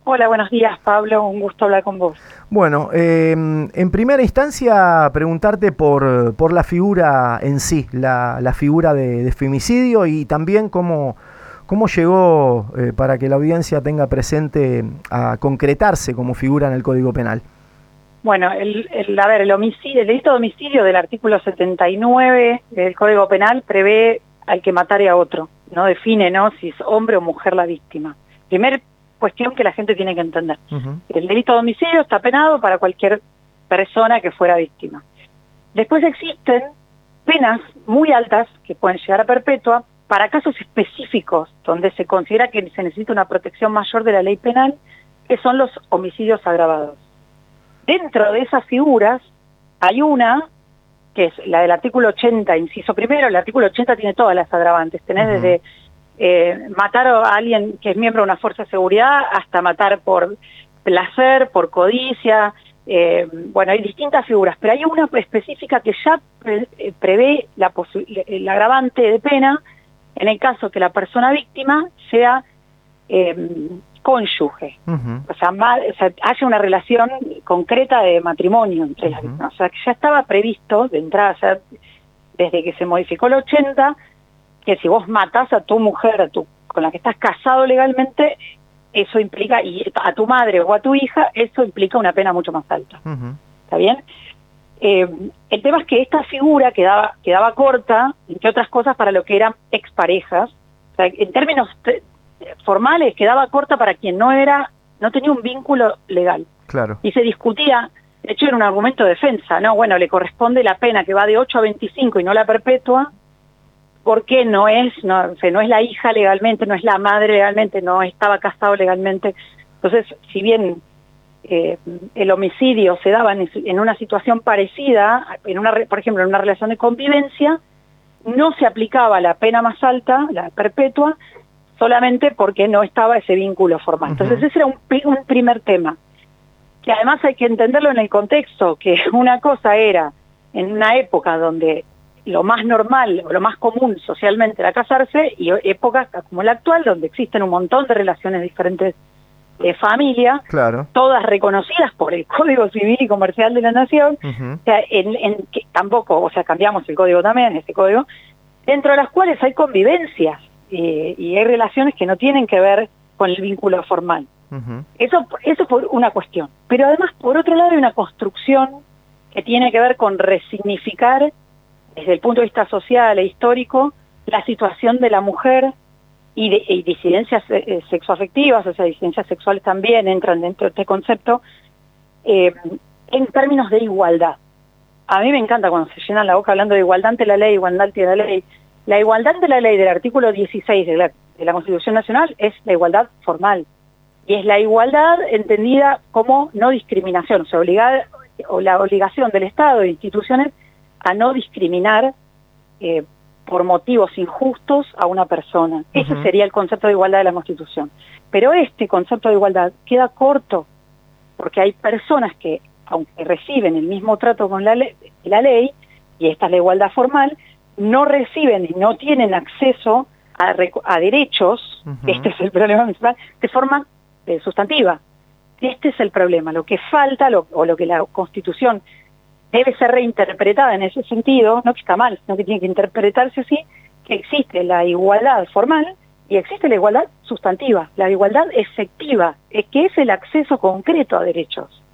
Hola, buenos días, Pablo. Un gusto hablar con vos. Bueno, en primera instancia preguntarte por la figura en sí, la figura de femicidio y también cómo llegó para que la audiencia tenga presente a concretarse como figura en el Código Penal. Bueno, el homicidio, el delito de homicidio del artículo 79 del Código Penal prevé al que matare a otro. No define, ¿no?, si es hombre o mujer la víctima. Primer cuestión que la gente tiene que entender. El delito de homicidio está penado para cualquier persona que fuera víctima. Después existen penas muy altas que pueden llegar a perpetua para casos específicos donde se considera que se necesita una protección mayor de la ley penal, que son los homicidios agravados. Dentro de esas figuras hay una, que es la del artículo 80, inciso primero. El artículo 80 tiene todas las agravantes. Tenés desde matar a alguien que es miembro de una fuerza de seguridad hasta matar por placer, por codicia. Bueno, hay distintas figuras, pero hay una específica que ya prevé el agravante de pena en el caso que la persona víctima sea cónyuge, o sea, haya una relación concreta de matrimonio entre las víctimas. O sea, que ya estaba previsto de entrada, ya desde que se modificó el 80, que si vos matás a tu mujer, con la que estás casado legalmente, eso implica, y a tu madre o a tu hija, eso implica una pena mucho más alta. ¿Está bien? El tema es que esta figura quedaba corta, entre otras cosas, para lo que eran exparejas. O sea, en términos formales, quedaba corta para quien no tenía un vínculo legal. Claro. Y se discutía, de hecho era un argumento de defensa, ¿no? Bueno, le corresponde la pena que va de 8 a 25 y no la perpetua, porque no es la hija legalmente, no es la madre legalmente, no estaba casado legalmente. Entonces, si bien el homicidio se daba en una situación parecida, por ejemplo, en una relación de convivencia, no se aplicaba la pena más alta, la perpetua, solamente porque no estaba ese vínculo formal. Entonces ese era un primer tema, que además hay que entenderlo en el contexto, que una cosa era en una época donde lo más normal o lo más común socialmente era casarse, y épocas como la actual, donde existen un montón de relaciones diferentes de familia, claro, todas reconocidas por el Código Civil y Comercial de la Nación. O sea, que tampoco, o sea, cambiamos el código también, este código, dentro de las cuales hay convivencias y hay relaciones que no tienen que ver con el vínculo formal. Eso por una cuestión. Pero además, por otro lado, hay una construcción que tiene que ver con resignificar, desde el punto de vista social e histórico, la situación de la mujer y disidencias sexoafectivas, o sea, disidencias sexuales también entran dentro de este concepto, en términos de igualdad. A mí me encanta cuando se llenan la boca hablando de igualdad ante la ley, igualdad ante la ley. La igualdad ante la ley del artículo 16 de la Constitución Nacional es la igualdad formal, y es la igualdad entendida como no discriminación, o sea, la obligación del Estado e instituciones a no discriminar por motivos injustos a una persona. Ese sería el concepto de igualdad de la Constitución. Pero este concepto de igualdad queda corto, porque hay personas que, aunque reciben el mismo trato con la ley, y esta es la igualdad formal, no reciben y no tienen acceso a derechos, este es el problema principal, de forma sustantiva. Este es el problema. Lo que falta, o lo que la Constitución debe ser reinterpretada en ese sentido, no que está mal, sino que tiene que interpretarse así, que existe la igualdad formal y existe la igualdad sustantiva, la igualdad efectiva, que es el acceso concreto a derechos.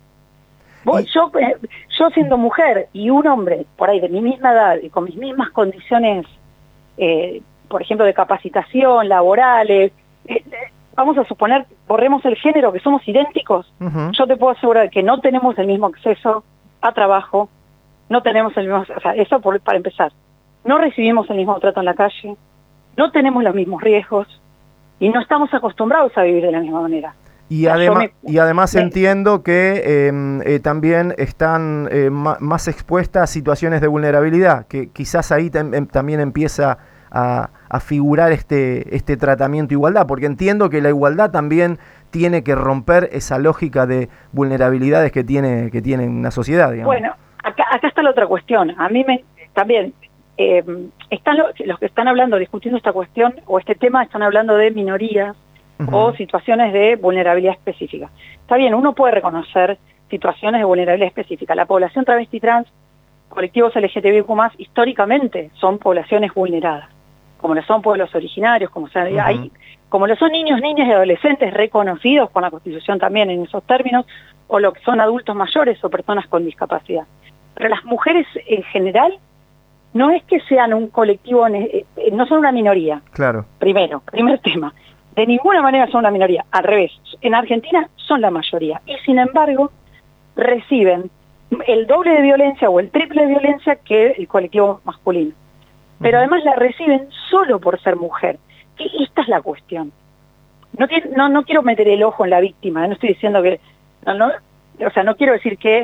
Yo siendo mujer y un hombre por ahí de mi misma edad y con mis mismas condiciones, por ejemplo, de capacitación, laborales, vamos a suponer, borremos el género, que somos idénticos, yo te puedo asegurar que no tenemos el mismo acceso a trabajo, no tenemos el mismo, o sea, eso para empezar, no recibimos el mismo trato en la calle, no tenemos los mismos riesgos y no estamos acostumbrados a vivir de la misma manera. Y además entiendo que también están más expuestas a situaciones de vulnerabilidad, que quizás ahí también empieza a figurar este tratamiento de igualdad, porque entiendo que la igualdad también tiene que romper esa lógica de vulnerabilidades que tiene una sociedad, digamos. Bueno, acá está la otra cuestión. A mí también están los que están hablando, discutiendo esta cuestión o este tema, están hablando de minorías, o situaciones de vulnerabilidad específica. Está bien, uno puede reconocer situaciones de vulnerabilidad específica. La población travesti trans, colectivos LGTBIQ+, históricamente son poblaciones vulneradas, como lo son pueblos originarios, como lo son niños, niñas y adolescentes reconocidos por la Constitución también en esos términos, o lo que son adultos mayores o personas con discapacidad. Pero las mujeres en general no es que sean un colectivo, no son una minoría. Claro. Primer tema. De ninguna manera son una minoría, al revés. En Argentina son la mayoría y sin embargo reciben el doble de violencia o el triple de violencia que el colectivo masculino. Pero además la reciben solo por ser mujer. Y esta es la cuestión. No quiero meter el ojo en la víctima, no estoy diciendo que... no quiero decir que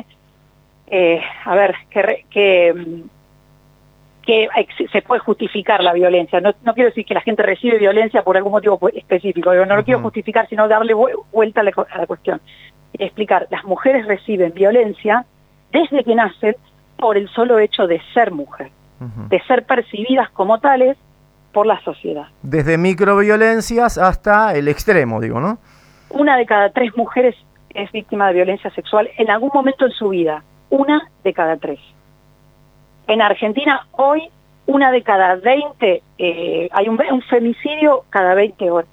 se puede justificar la violencia. No quiero decir que la gente recibe violencia por algún motivo específico. No lo quiero justificar, sino darle vuelta a la cuestión. Y explicar, las mujeres reciben violencia desde que nacen por el solo hecho de ser mujer, de ser percibidas como tales por la sociedad. Desde microviolencias hasta el extremo, digo, ¿no? 1 de cada 3 mujeres es víctima de violencia sexual en algún momento en su vida. 1 de cada 3. En Argentina hoy 1 de cada 20, hay un femicidio cada 20 horas.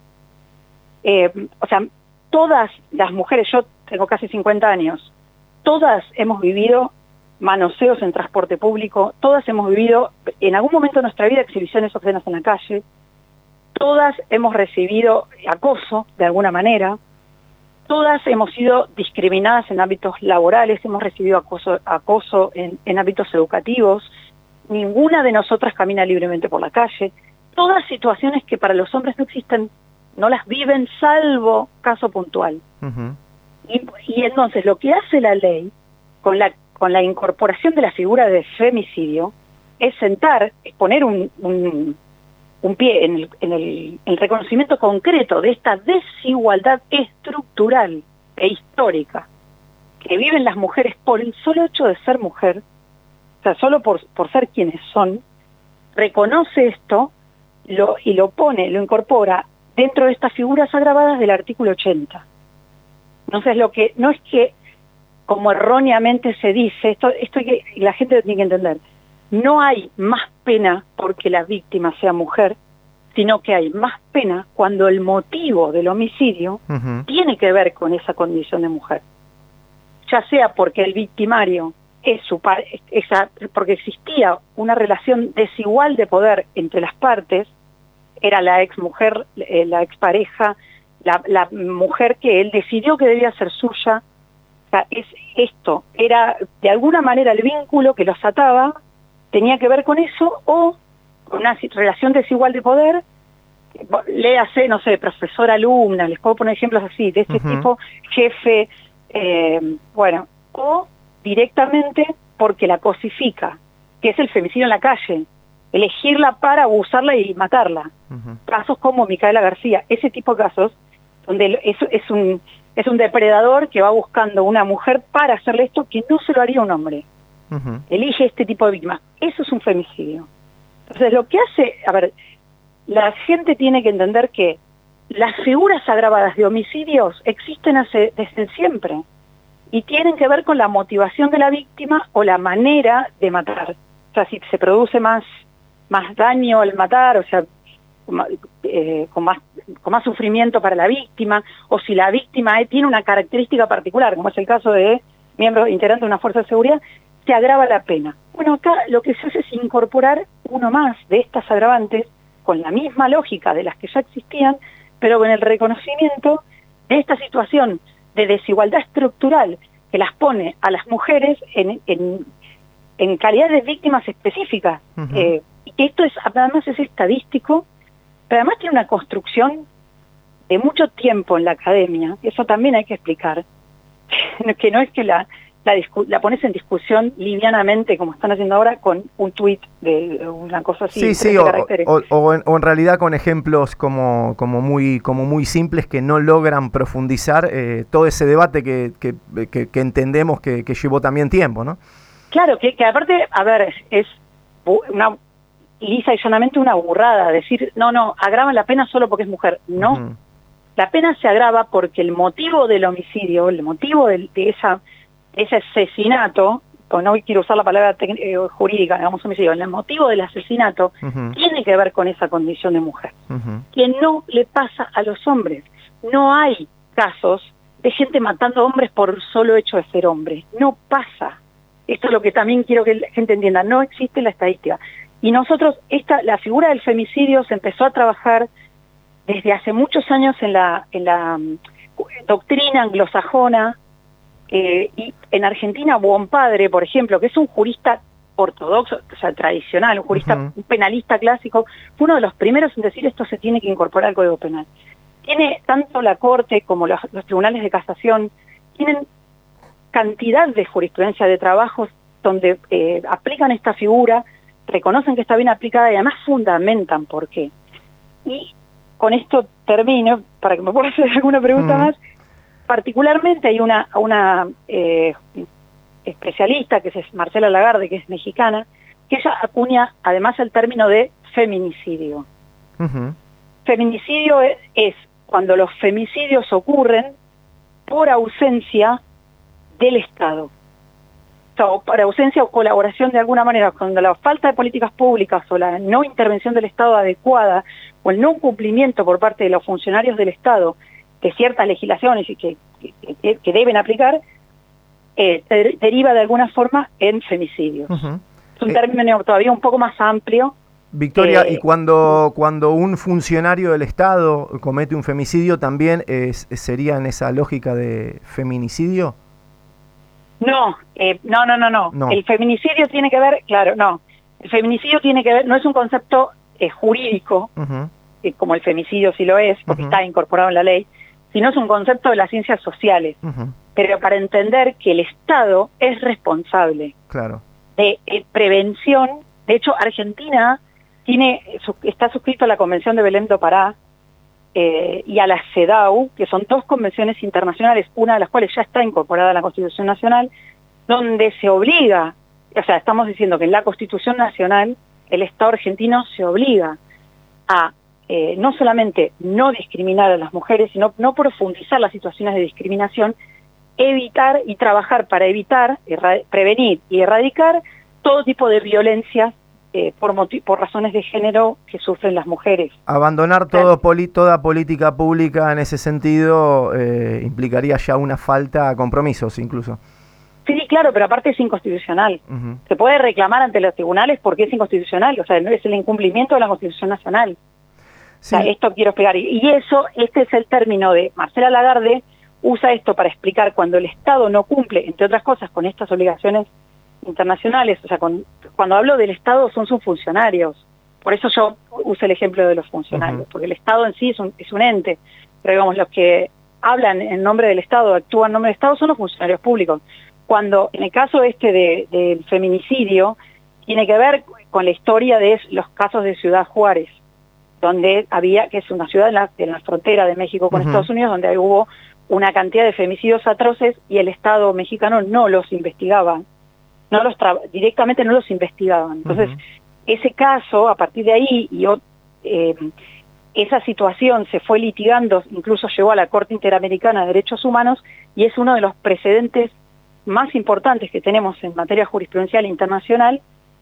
Todas las mujeres, yo tengo casi 50 años, todas hemos vivido manoseos en transporte público, todas hemos vivido en algún momento de nuestra vida exhibiciones obscenas en la calle, todas hemos recibido acoso de alguna manera, todas hemos sido discriminadas en ámbitos laborales, hemos recibido acoso en ámbitos educativos, ninguna de nosotras camina libremente por la calle, todas situaciones que para los hombres no existen, no las viven salvo caso puntual. Y entonces lo que hace la ley con la incorporación de la figura de femicidio es poner un pie en el reconocimiento concreto de esta desigualdad estructural e histórica que viven las mujeres por el solo hecho de ser mujer, o sea, solo por ser quienes son, reconoce esto lo incorpora dentro de estas figuras agravadas del artículo 80. Entonces, no es que, como erróneamente se dice, esto la gente lo tiene que entender, no hay más pena porque la víctima sea mujer, sino que hay más pena cuando el motivo del homicidio tiene que ver con esa condición de mujer. Ya sea porque el victimario es porque existía una relación desigual de poder entre las partes, era la exmujer, la expareja, la mujer que él decidió que debía ser suya. O sea, era de alguna manera el vínculo que los ataba, tenía que ver con eso, o con una relación desigual de poder, léase, no sé, profesor-alumna, les puedo poner ejemplos así, de este tipo, jefe, o directamente porque la cosifica, que es el femicidio en la calle, elegirla para abusarla y matarla. Casos como Micaela García, ese tipo de casos, donde es un depredador que va buscando una mujer para hacerle esto que no se lo haría un hombre. Elige este tipo de víctima. Eso es un femicidio. Entonces, lo que hace, la gente tiene que entender que las figuras agravadas de homicidios existen desde siempre y tienen que ver con la motivación de la víctima o la manera de matar. O sea, si se produce más daño al matar, o sea, con más sufrimiento para la víctima, o si la víctima tiene una característica particular, como es el caso de miembros integrantes de una fuerza de seguridad, se agrava la pena. Bueno, acá lo que se hace es incorporar uno más de estas agravantes con la misma lógica de las que ya existían, pero con el reconocimiento de esta situación de desigualdad estructural que las pone a las mujeres en calidad de víctimas específicas. Y que esto además es estadístico, pero además tiene una construcción de mucho tiempo en la academia, eso también hay que explicar, que no es que la pones en discusión livianamente, como están haciendo ahora, con un tuit de una cosa así. Sí, o en realidad con ejemplos como muy simples que no logran profundizar todo ese debate que entendemos que llevó también tiempo, ¿no? Claro, que aparte, es una lisa y llanamente una burrada, decir, no, agravan la pena solo porque es mujer. No, La pena se agrava porque el motivo del homicidio, el motivo de ese asesinato, o no quiero usar la palabra jurídica, digamos homicidio, el motivo del asesinato tiene que ver con esa condición de mujer, que no le pasa a los hombres. No hay casos de gente matando hombres por solo hecho de ser hombre, no pasa. Esto es lo que también quiero que la gente entienda, no existe la estadística. Y nosotros, la figura del femicidio se empezó a trabajar desde hace muchos años en la doctrina anglosajona, y en Argentina Buonpadre, por ejemplo, que es un jurista ortodoxo, o sea, tradicional, un jurista, un penalista clásico, fue uno de los primeros en decir esto se tiene que incorporar al Código Penal. Tiene tanto la Corte como los tribunales de casación, tienen cantidad de jurisprudencia de trabajos donde aplican esta figura, reconocen que está bien aplicada y además fundamentan por qué. Y con esto termino, para que me pueda hacer alguna pregunta más. Particularmente hay una especialista, que es Marcela Lagarde, que es mexicana, que ella acuña además el término de feminicidio. Feminicidio es cuando los femicidios ocurren por ausencia del Estado. O sea, por ausencia o colaboración de alguna manera, cuando la falta de políticas públicas o la no intervención del Estado adecuada o el no cumplimiento por parte de los funcionarios del Estado de ciertas legislaciones y que deben aplicar, deriva de alguna forma en femicidio. Es un término todavía un poco más amplio. Victoria, y cuando un funcionario del Estado comete un femicidio, ¿también sería en esa lógica de feminicidio? No. El feminicidio tiene que ver, claro, no. El feminicidio tiene que ver, no es un concepto jurídico, como el femicidio sí lo es, porque está incorporado en la ley, sino es un concepto de las ciencias sociales. Pero para entender que el Estado es responsable de prevención. De hecho, Argentina está suscrito a la Convención de Belém do Pará y a la CEDAW, que son dos convenciones internacionales, una de las cuales ya está incorporada a la Constitución Nacional, donde se obliga, o sea, estamos diciendo que en la Constitución Nacional el Estado argentino se obliga a no solamente no discriminar a las mujeres, sino no profundizar las situaciones de discriminación, evitar y trabajar para evitar, prevenir y erradicar todo tipo de violencia por razones de género que sufren las mujeres. Abandonar toda política pública en ese sentido implicaría ya una falta a compromisos incluso. Sí, claro, pero aparte es inconstitucional. Se puede reclamar ante los tribunales porque es inconstitucional, o sea, es el incumplimiento de la Constitución Nacional. Sí. O sea, esto quiero explicar. Y este es el término de Marcela Lagarde, usa esto para explicar cuando el Estado no cumple, entre otras cosas, con estas obligaciones internacionales. O sea, cuando hablo del Estado son sus funcionarios. Por eso yo uso el ejemplo de los funcionarios, porque el Estado en sí es un ente. Pero digamos, los que hablan en nombre del Estado, actúan en nombre del Estado, son los funcionarios públicos. Cuando en el caso del feminicidio, tiene que ver con la historia de los casos de Ciudad Juárez, donde que es una ciudad en la frontera de México con Estados Unidos, donde hubo una cantidad de femicidios atroces y el Estado mexicano no los investigaba, directamente no los investigaban. Entonces, ese caso, a partir de ahí, esa situación se fue litigando, incluso llegó a la Corte Interamericana de Derechos Humanos, y es uno de los precedentes más importantes que tenemos en materia jurisprudencial internacional,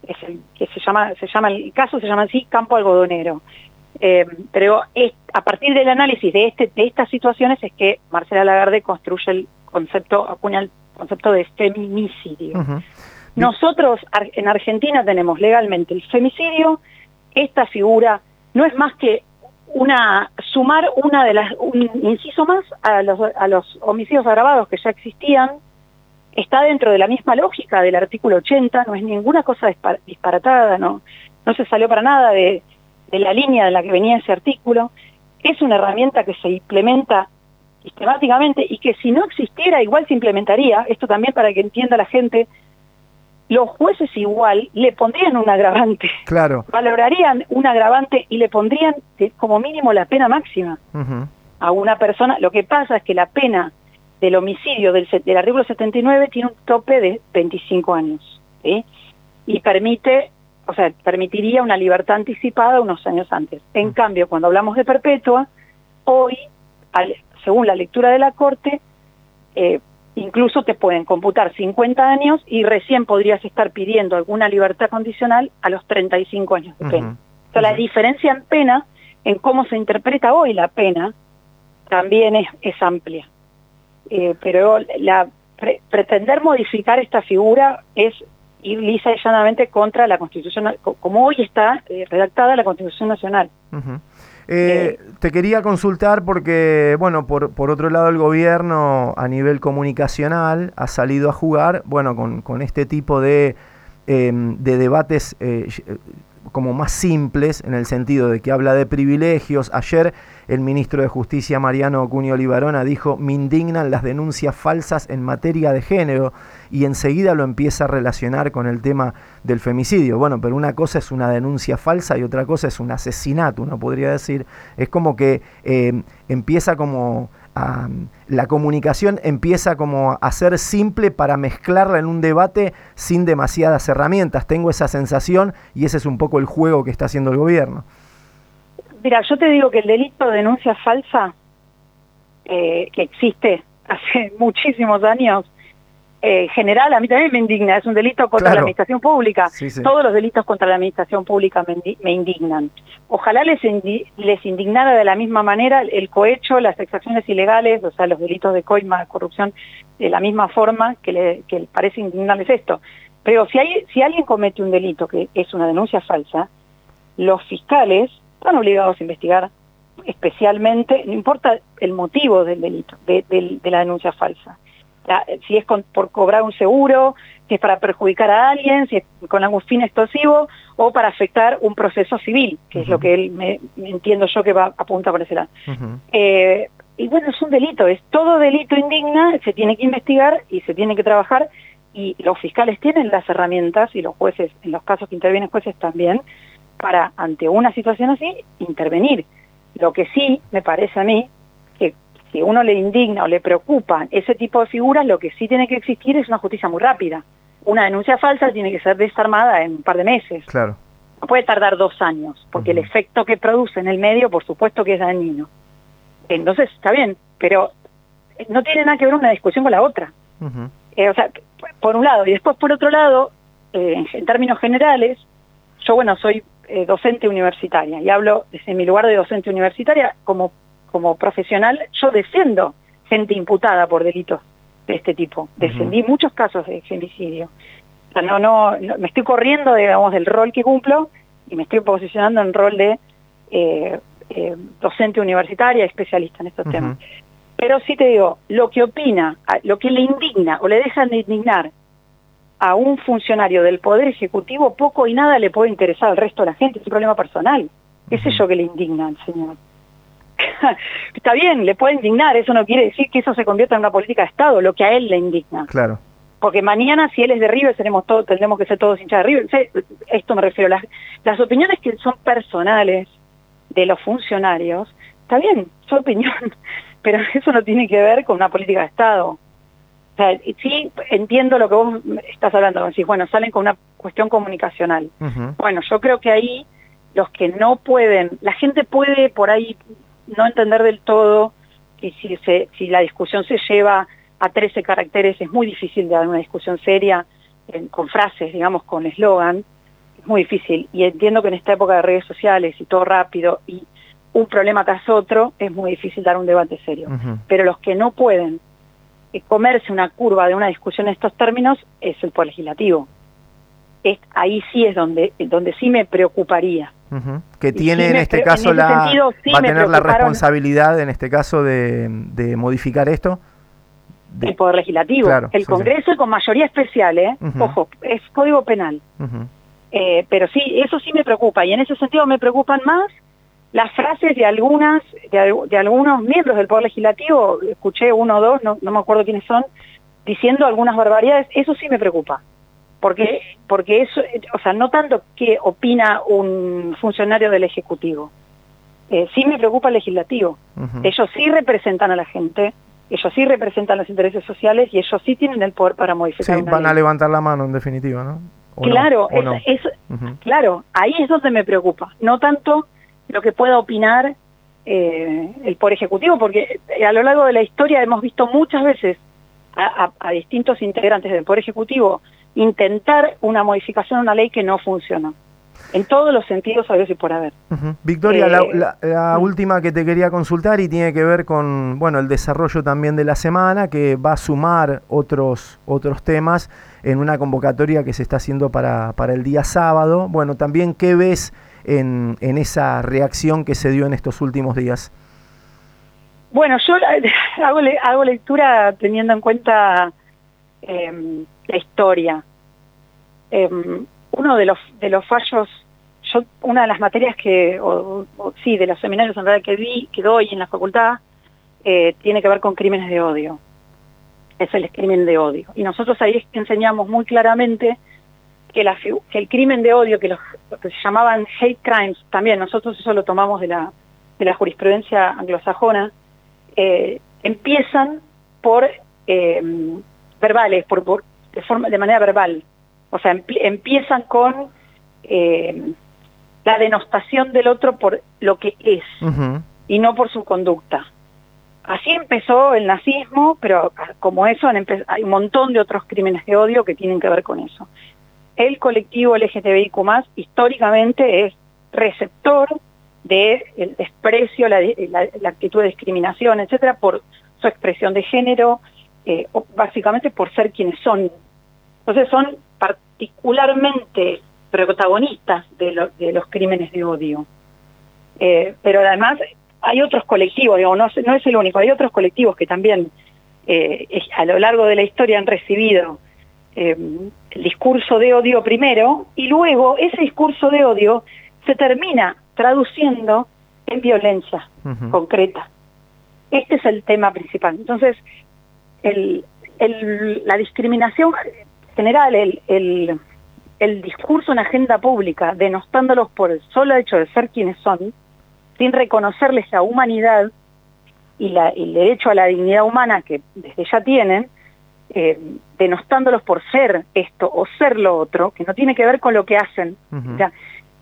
el caso se llama así Campo Algodonero. Pero a partir del análisis de estas situaciones es que Marcela Lagarde acuña el concepto de feminicidio. Nosotros en Argentina tenemos legalmente el femicidio. Esta figura no es más que sumar un inciso más a los homicidios agravados que ya existían. Está dentro de la misma lógica del artículo 80, no es ninguna cosa disparatada, no se salió para nada de la línea de la que venía ese artículo. Es una herramienta que se implementa sistemáticamente y que si no existiera igual se implementaría. Esto también para que entienda la gente, los jueces igual le pondrían un agravante, valorarían un agravante y le pondrían como mínimo la pena máxima a una persona. Lo que pasa es que la pena del homicidio del artículo 79 tiene un tope de 25 años, ¿sí? Y permitiría una libertad anticipada unos años antes. En cambio, cuando hablamos de perpetua, hoy según la lectura de la Corte, incluso te pueden computar 50 años y recién podrías estar pidiendo alguna libertad condicional a los 35 años de pena. O sea, la diferencia en pena, en cómo se interpreta hoy la pena, también es amplia. Pero pretender modificar esta figura es ir lisa y llanamente contra la Constitución, como hoy está redactada la Constitución Nacional. Te quería consultar porque, bueno, por otro lado el gobierno a nivel comunicacional ha salido a jugar, bueno, con este tipo de debates como más simples, en el sentido de que habla de privilegios. Ayer el ministro de Justicia, Mariano Cunio Libarona, dijo: me indignan las denuncias falsas en materia de género, y enseguida lo empieza a relacionar con el tema del femicidio. Bueno, pero una cosa es una denuncia falsa y otra cosa es un asesinato, uno podría decir. Es como que empieza como la comunicación empieza como a ser simple para mezclarla en un debate sin demasiadas herramientas. Tengo esa sensación, y ese es un poco el juego que está haciendo el gobierno. Mira, yo te digo que el delito de denuncia falsa, que existe hace muchísimos años, general, a mí también me indigna. Es un delito contra la administración pública. Sí, sí. Todos los delitos contra la administración pública me indignan. Ojalá les indignara de la misma manera el cohecho, las exacciones ilegales, o sea, los delitos de coima, de corrupción, de la misma forma que le parece indignarles esto. Pero si alguien comete un delito que es una denuncia falsa, los fiscales están obligados a investigar especialmente, no importa el motivo del delito, de la denuncia falsa. Si es por cobrar un seguro, si es para perjudicar a alguien, si es con algún fin extorsivo o para afectar un proceso civil, que es lo que él me entiendo yo que va apunta por ese lado. Y bueno, es un delito, todo delito indigna, se tiene que investigar y se tiene que trabajar, y los fiscales tienen las herramientas, y los jueces, en los casos que intervienen jueces también, para, ante una situación así, intervenir. Lo que sí me parece a mí, que si a uno le indigna o le preocupan ese tipo de figuras, lo que sí tiene que existir es una justicia muy rápida. Una denuncia falsa tiene que ser desarmada en un par de meses. Claro. No puede tardar 2 años, porque el efecto que produce en el medio, por supuesto que es dañino. Entonces, está bien, pero no tiene nada que ver una discusión con la otra. O sea, por un lado, y después por otro lado, en términos generales, yo, bueno, soy docente universitaria, y hablo desde mi lugar de docente universitaria como profesional. Yo defiendo gente imputada por delitos de este tipo. Defendí muchos casos de femicidio. O sea, no me estoy corriendo, digamos, del rol que cumplo, y me estoy posicionando en rol de docente universitaria, especialista en estos temas. Pero sí te digo, lo que opina, lo que le indigna o le dejan de indignar a un funcionario del Poder Ejecutivo, poco y nada le puede interesar al resto de la gente. Es un problema personal. ¿Qué sé yo que le indigna al señor? Está bien, le puede indignar, eso no quiere decir que eso se convierta en una política de Estado, lo que a él le indigna. Claro. Porque mañana, si él es de River, tendremos que ser todos hinchas de River. Esto me refiero. Las opiniones que son personales de los funcionarios, está bien, su opinión, pero eso no tiene que ver con una política de Estado. O sea, sí entiendo lo que vos estás hablando, decís, bueno, salen con una cuestión comunicacional. Bueno, yo creo que ahí los que no pueden, la gente puede por ahí no entender del todo, y si la discusión se lleva a 13 caracteres, es muy difícil de dar una discusión seria con frases, digamos, con eslogan, es muy difícil. Y entiendo que en esta época de redes sociales y todo rápido y un problema tras otro, es muy difícil dar un debate serio. Pero los que no pueden comerse una curva de una discusión en estos términos es el Poder Legislativo. Ahí sí es donde sí me preocuparía. Que tiene sí en este caso en sentido, sí va a tener la responsabilidad en este caso de modificar esto. El Poder Legislativo, claro, el Congreso, sí. Con mayoría especial, ojo, es Código Penal. Pero sí, eso sí me preocupa, y en ese sentido me preocupan más las frases de algunos miembros del Poder Legislativo. Escuché uno o dos, no me acuerdo quiénes son, diciendo algunas barbaridades. Eso sí me preocupa. Porque eso, o sea, no tanto qué opina un funcionario del Ejecutivo, sí me preocupa el Legislativo. Ellos sí representan a la gente, ellos sí representan los intereses sociales, y ellos sí tienen el poder para modificar una ley. Van a levantar la mano, en definitiva, ¿no? Claro, claro, ahí es donde me preocupa, no tanto lo que pueda opinar el Poder Ejecutivo, porque a lo largo de la historia hemos visto muchas veces a distintos integrantes del Poder Ejecutivo intentar una modificación de una ley que no funcionó. En todos los sentidos, a ver si por haber. Victoria, la última que te quería consultar y tiene que ver con el desarrollo también de la semana, que va a sumar otros temas en una convocatoria que se está haciendo para el día sábado. Bueno, también, ¿qué ves en esa reacción que se dio en estos últimos días? Bueno, yo hago lectura teniendo en cuenta la historia. Uno de los fallos, una de las materias de los seminarios en realidad que doy en la facultad, tiene que ver con crímenes de odio. Es el crimen de odio. Y nosotros ahí enseñamos muy claramente que el crimen de odio, que se llamaban hate crimes, también nosotros eso lo tomamos de la jurisprudencia anglosajona, empiezan por verbales, de manera verbal. O sea, empiezan con la denostación del otro por lo que es, y no por su conducta. Así empezó el nazismo, pero como eso hay un montón de otros crímenes de odio que tienen que ver con eso. El colectivo LGTBIQ+, históricamente es receptor del desprecio, la actitud de discriminación, etcétera, por su expresión de género, o básicamente por ser quienes son. Entonces son particularmente protagonistas de los crímenes de odio. Pero además hay otros colectivos, no es el único, hay otros colectivos que también a lo largo de la historia han recibido el discurso de odio primero, y luego ese discurso de odio se termina traduciendo en violencia concreta. Este es el tema principal. Entonces, la discriminación general, el discurso en agenda pública, denostándolos por el solo hecho de ser quienes son, sin reconocerles la humanidad y el derecho a la dignidad humana que desde ya tienen, denostándolos por ser esto o ser lo otro, que no tiene que ver con lo que hacen. O sea,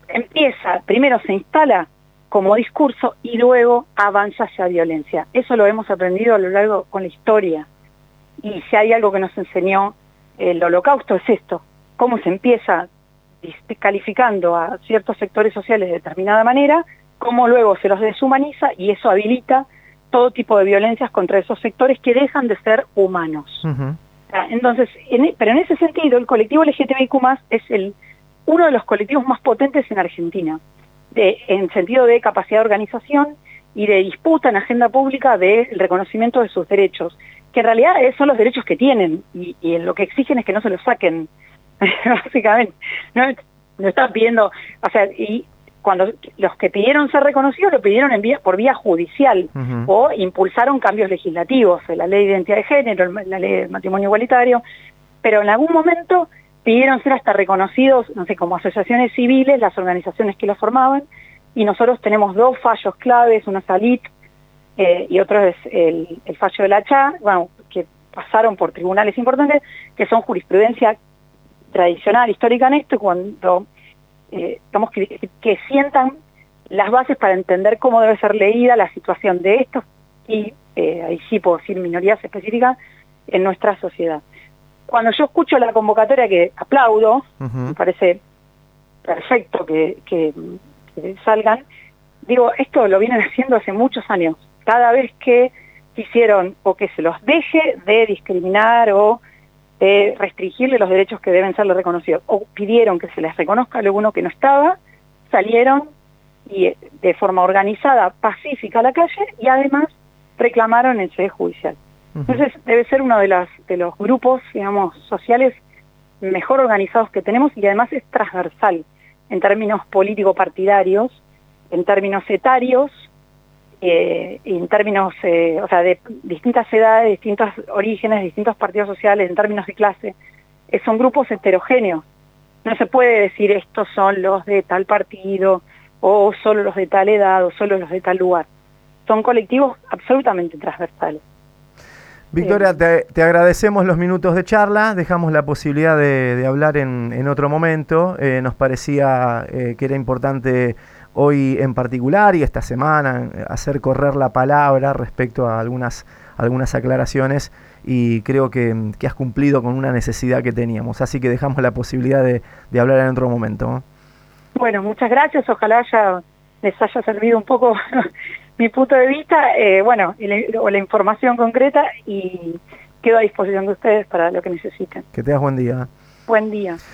primero se instala como discurso y luego avanza hacia violencia. Eso lo hemos aprendido a lo largo con la historia. Y si hay algo que nos enseñó el Holocausto es esto, cómo se empieza calificando a ciertos sectores sociales de determinada manera, cómo luego se los deshumaniza y eso habilita todo tipo de violencias contra esos sectores que dejan de ser humanos. Entonces, pero en ese sentido, el colectivo LGTBIQ+, es uno de los colectivos más potentes en Argentina, en sentido de capacidad de organización y de disputa en agenda pública del reconocimiento de sus derechos, que en realidad son los derechos que tienen, y lo que exigen es que no se los saquen, básicamente. No están pidiendo, o sea, y cuando los que pidieron ser reconocidos lo pidieron por vía judicial, o impulsaron cambios legislativos, la ley de identidad de género, la ley de matrimonio igualitario, pero en algún momento pidieron ser hasta reconocidos, no sé, como asociaciones civiles, las organizaciones que los formaban, y nosotros tenemos dos fallos claves, uno es ALIT, y otro es el fallo de la CHA, que pasaron por tribunales importantes, que son jurisprudencia tradicional, histórica en esto, cuando digamos que sientan las bases para entender cómo debe ser leída la situación de estos, y ahí sí puedo decir minorías específicas, en nuestra sociedad. Cuando yo escucho la convocatoria, que aplaudo, me parece perfecto que salgan, digo, esto lo vienen haciendo hace muchos años. Cada vez que quisieron o que se los deje de discriminar o de restringirle los derechos que deben serle reconocidos, o pidieron que se les reconozca lo uno que no estaba, salieron y de forma organizada, pacífica a la calle, y además reclamaron el sede judicial. Entonces debe ser uno de los grupos, digamos, sociales mejor organizados que tenemos, y además es transversal en términos político-partidarios, en términos etarios, en términos o sea, de distintas edades, distintos orígenes, distintos partidos sociales, en términos de clase. Son grupos heterogéneos. No se puede decir estos son los de tal partido, o solo los de tal edad, o solo los de tal lugar. Son colectivos absolutamente transversales. Victoria, te agradecemos los minutos de charla, dejamos la posibilidad de hablar en otro momento. Nos parecía que era importante hoy en particular y esta semana, hacer correr la palabra respecto a algunas aclaraciones, y creo que has cumplido con una necesidad que teníamos, así que dejamos la posibilidad de hablar en otro momento, ¿no? Bueno, muchas gracias, ojalá les haya servido un poco mi punto de vista, o la información concreta, y quedo a disposición de ustedes para lo que necesiten. Que tengas buen día. Buen día.